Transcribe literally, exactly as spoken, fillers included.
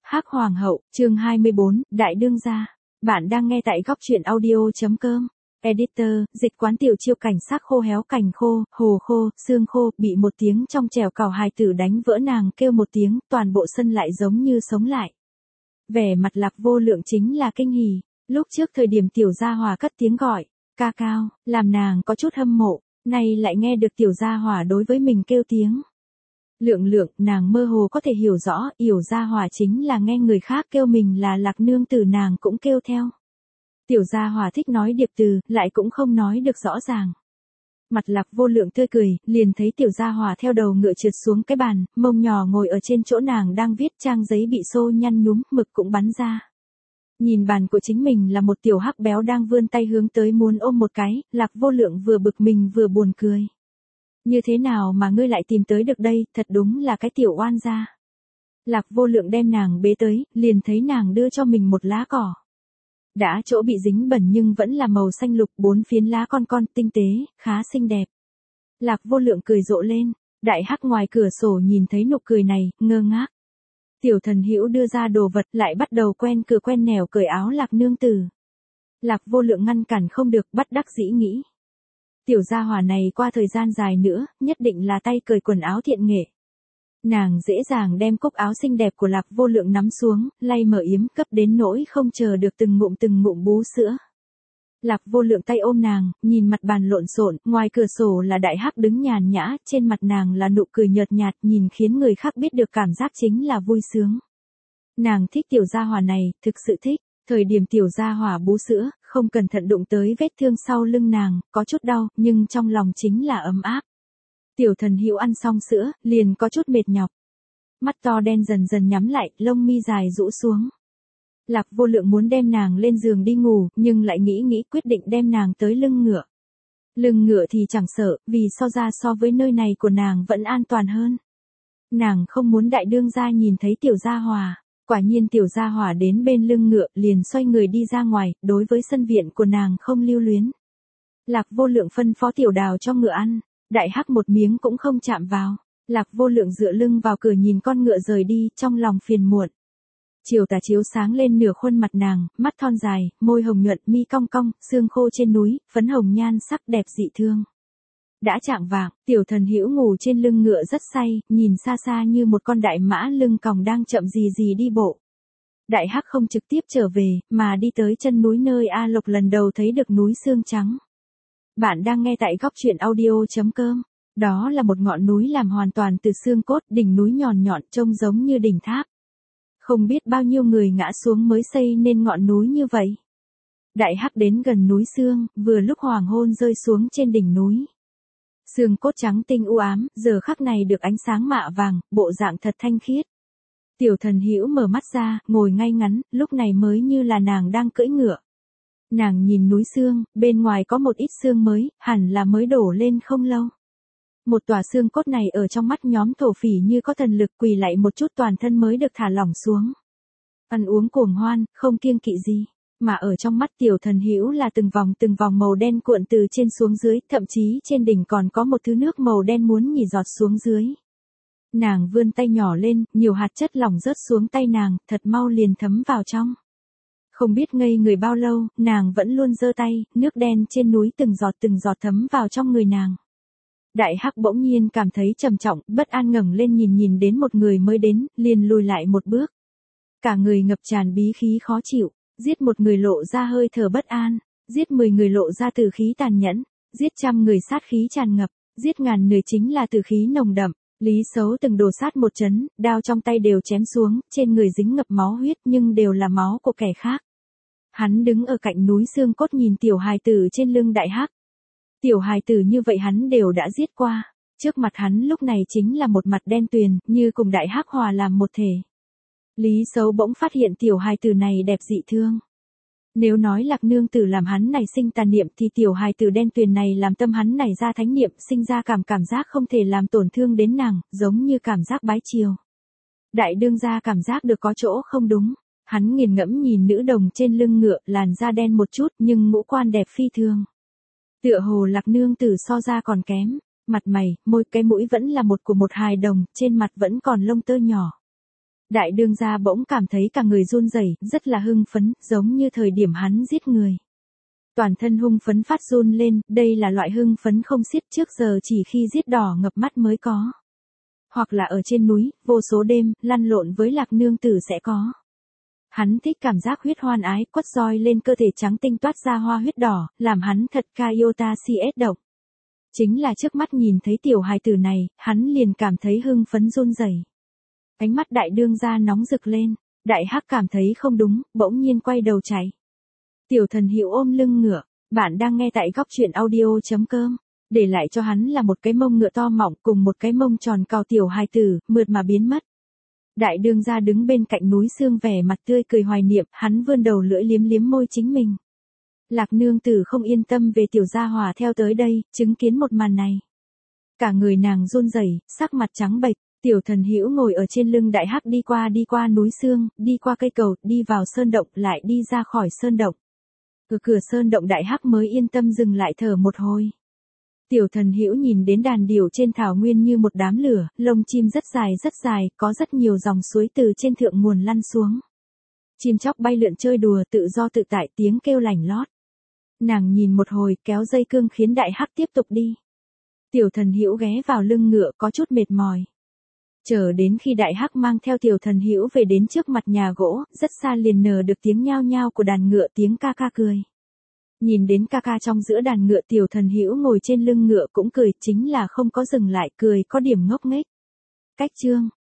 Hắc Hoàng hậu, chương hai mươi bốn, Đại đương gia. Bạn đang nghe tại góc truyện audio.com. Editor, dịch quán tiểu chiêu cảnh xác khô héo cành khô, hồ khô, xương khô, bị một tiếng trong trèo cào hài tử đánh vỡ nàng kêu một tiếng, toàn bộ sân lại giống như sống lại. Vẻ mặt Lạc Vô Lượng chính là kinh hỉ, lúc trước thời điểm tiểu gia hòa cất tiếng gọi, ca cao, làm nàng có chút hâm mộ, nay lại nghe được tiểu gia hòa đối với mình kêu tiếng. Lượng lượng, nàng mơ hồ có thể hiểu rõ, Yểu Gia Hòa chính là nghe người khác kêu mình là Lạc nương tử nàng cũng kêu theo. Tiểu Gia Hòa thích nói điệp từ, lại cũng không nói được rõ ràng. Mặt Lạc Vô Lượng tươi cười, liền thấy Tiểu Gia Hòa theo đầu ngựa trượt xuống cái bàn, mông nhỏ ngồi ở trên chỗ nàng đang viết, trang giấy bị xô nhăn nhúm, mực cũng bắn ra. Nhìn bàn của chính mình là một tiểu hắc béo đang vươn tay hướng tới muốn ôm một cái, Lạc Vô Lượng vừa bực mình vừa buồn cười. Như thế nào mà ngươi lại tìm tới được đây, thật đúng là cái tiểu oan gia. Lạc Vô Lượng đem nàng bế tới, liền thấy nàng đưa cho mình một lá cỏ. Đã chỗ bị dính bẩn nhưng vẫn là màu xanh lục, bốn phiến lá con con tinh tế, khá xinh đẹp. Lạc Vô Lượng cười rộ lên, Đại Hắc ngoài cửa sổ nhìn thấy nụ cười này, ngơ ngác. Tiểu Thần Hữu đưa ra đồ vật lại bắt đầu quen cửa quen nẻo cởi áo Lạc nương tử. Lạc Vô Lượng ngăn cản không được, bất đắc dĩ nghĩ. Tiểu gia hỏa này qua thời gian dài nữa, nhất định là tay cởi quần áo thiện nghệ. Nàng dễ dàng đem cúc áo xinh đẹp của Lạc Vô Lượng nắm xuống, lay mở yếm cấp đến nỗi không chờ được từng ngụm từng ngụm bú sữa. Lạc Vô Lượng tay ôm nàng, nhìn mặt bàn lộn xộn, ngoài cửa sổ là Đại Hắc đứng nhàn nhã, trên mặt nàng là nụ cười nhợt nhạt, nhìn khiến người khác biết được cảm giác chính là vui sướng. Nàng thích tiểu gia hỏa này, thực sự thích. Thời điểm tiểu gia hỏa bú sữa, không cẩn thận đụng tới vết thương sau lưng nàng, có chút đau, nhưng trong lòng chính là ấm áp. Tiểu Thần Hữu ăn xong sữa, liền có chút mệt nhọc. Mắt to đen dần dần nhắm lại, lông mi dài rũ xuống. Lạc Vô Lượng muốn đem nàng lên giường đi ngủ, nhưng lại nghĩ nghĩ quyết định đem nàng tới lưng ngựa. Lưng ngựa thì chẳng sợ, vì so ra so với nơi này của nàng vẫn an toàn hơn. Nàng không muốn đại đương gia nhìn thấy tiểu gia hòa. Quả nhiên tiểu gia hỏa đến bên lưng ngựa, liền xoay người đi ra ngoài, đối với sân viện của nàng không lưu luyến. Lạc Vô Lượng phân phó tiểu đào cho ngựa ăn, Đại Hắc một miếng cũng không chạm vào. Lạc Vô Lượng dựa lưng vào cửa nhìn con ngựa rời đi, trong lòng phiền muộn. Chiều tà chiếu sáng lên nửa khuôn mặt nàng, mắt thon dài, môi hồng nhuận, mi cong cong, xương khô trên núi, phấn hồng nhan sắc đẹp dị thương. Đã chạng vạng, Tiểu Thần Hữu ngủ trên lưng ngựa rất say, nhìn xa xa như một con đại mã lưng còng đang chậm gì gì đi bộ. Đại Hắc không trực tiếp trở về, mà đi tới chân núi nơi A Lộc lần đầu thấy được núi xương trắng. Bạn đang nghe tại góc truyện audio.com. Đó là một ngọn núi làm hoàn toàn từ xương cốt, đỉnh núi nhọn nhọn trông giống như đỉnh tháp. Không biết bao nhiêu người ngã xuống mới xây nên ngọn núi như vậy. Đại Hắc đến gần núi xương, vừa lúc hoàng hôn rơi xuống trên đỉnh núi. Xương cốt trắng tinh u ám, giờ khắc này được ánh sáng mạ vàng, bộ dạng thật thanh khiết. Tiểu Thần Hữu mở mắt ra, ngồi ngay ngắn, lúc này mới như là nàng đang cưỡi ngựa. Nàng nhìn núi xương, bên ngoài có một ít xương mới, hẳn là mới đổ lên không lâu. Một tòa xương cốt này ở trong mắt nhóm thổ phỉ như có thần lực, quỳ lại một chút toàn thân mới được thả lỏng xuống. Ăn uống cuồng hoan, không kiêng kỵ gì. Mà ở trong mắt Tiểu Thần Hữu là từng vòng từng vòng màu đen cuộn từ trên xuống dưới, thậm chí trên đỉnh còn có một thứ nước màu đen muốn nhỉ giọt xuống dưới. Nàng vươn tay nhỏ lên, nhiều hạt chất lỏng rớt xuống tay nàng, thật mau liền thấm vào trong. Không biết ngây người bao lâu, nàng vẫn luôn giơ tay, nước đen trên núi từng giọt từng giọt thấm vào trong người nàng. Đại Hắc bỗng nhiên cảm thấy trầm trọng, bất an ngẩng lên nhìn nhìn đến một người mới đến, liền lùi lại một bước. Cả người ngập tràn bí khí khó chịu. Giết một người lộ ra hơi thở bất an, giết mười người lộ ra tử khí tàn nhẫn, giết trăm người sát khí tràn ngập, giết ngàn người chính là tử khí nồng đậm. Lý Sấu từng đổ sát một chấn, đao trong tay đều chém xuống, trên người dính ngập máu huyết nhưng đều là máu của kẻ khác. Hắn đứng ở cạnh núi xương cốt nhìn tiểu hài tử trên lưng Đại Hắc. Tiểu hài tử như vậy hắn đều đã giết qua, trước mặt hắn lúc này chính là một mặt đen tuyền, như cùng Đại Hắc hòa làm một thể. Lý Sấu bỗng phát hiện tiểu hài tử này đẹp dị thương. Nếu nói Lạc nương tử làm hắn này sinh tà niệm thì tiểu hài tử đen tuyền này làm tâm hắn này ra thánh niệm, sinh ra cảm cảm giác không thể làm tổn thương đến nàng, giống như cảm giác bái chiều. Đại đương gia cảm giác được có chỗ không đúng, hắn nghiền ngẫm nhìn nữ đồng trên lưng ngựa, làn da đen một chút nhưng ngũ quan đẹp phi thường. Tựa hồ Lạc nương tử so ra còn kém, mặt mày, môi, cái mũi vẫn là một của một hài đồng, trên mặt vẫn còn lông tơ nhỏ. Đại đương gia bỗng cảm thấy cả người run rẩy, rất là hưng phấn, giống như thời điểm hắn giết người. Toàn thân hung phấn phát run lên, đây là loại hưng phấn không xiết trước giờ chỉ khi giết đỏ ngập mắt mới có. Hoặc là ở trên núi, vô số đêm, lăn lộn với lạc nương tử sẽ có. Hắn thích cảm giác huyết hoan ái, quất roi lên cơ thể trắng tinh toát ra hoa huyết đỏ, làm hắn thật ca yêu ta si ết động. Chính là trước mắt nhìn thấy tiểu hài tử này, hắn liền cảm thấy hưng phấn run rẩy. Ánh mắt đại đương gia nóng rực lên, đại hắc cảm thấy không đúng, bỗng nhiên quay đầu chạy. Tiểu thần hiệu ôm lưng ngựa, bạn đang nghe tại góc truyện audio.com. Để lại cho hắn là một cái mông ngựa to mọng cùng một cái mông tròn cào tiểu hài tử, mượt mà biến mất. Đại đương gia đứng bên cạnh núi xương vẻ mặt tươi cười hoài niệm, hắn vươn đầu lưỡi liếm liếm môi chính mình. Lạc nương tử không yên tâm về tiểu gia hòa theo tới đây, chứng kiến một màn này. Cả người nàng run rẩy, sắc mặt trắng bệch, tiểu thần hữu ngồi ở trên lưng đại hắc đi qua đi qua núi xương, đi qua cây cầu, đi vào sơn động, lại đi ra khỏi sơn động. Ở cửa sơn động đại hắc mới yên tâm dừng lại thở một hồi. Tiểu thần hữu nhìn đến đàn điểu trên thảo nguyên như một đám lửa, lông chim rất dài rất dài, có rất nhiều dòng suối từ trên thượng nguồn lăn xuống. Chim chóc bay lượn chơi đùa tự do tự tại tiếng kêu lành lót. Nàng nhìn một hồi kéo dây cương khiến đại hắc tiếp tục đi. Tiểu thần hữu ghé vào lưng ngựa có chút mệt mỏi. Chờ đến khi đại hắc mang theo tiểu thần hữu về đến trước mặt nhà gỗ, rất xa liền nở được tiếng nhao nhao của đàn ngựa tiếng ca ca cười. Nhìn đến ca ca trong giữa đàn ngựa tiểu thần hữu ngồi trên lưng ngựa cũng cười, chính là không có dừng lại cười có điểm ngốc nghếch. Cách chương,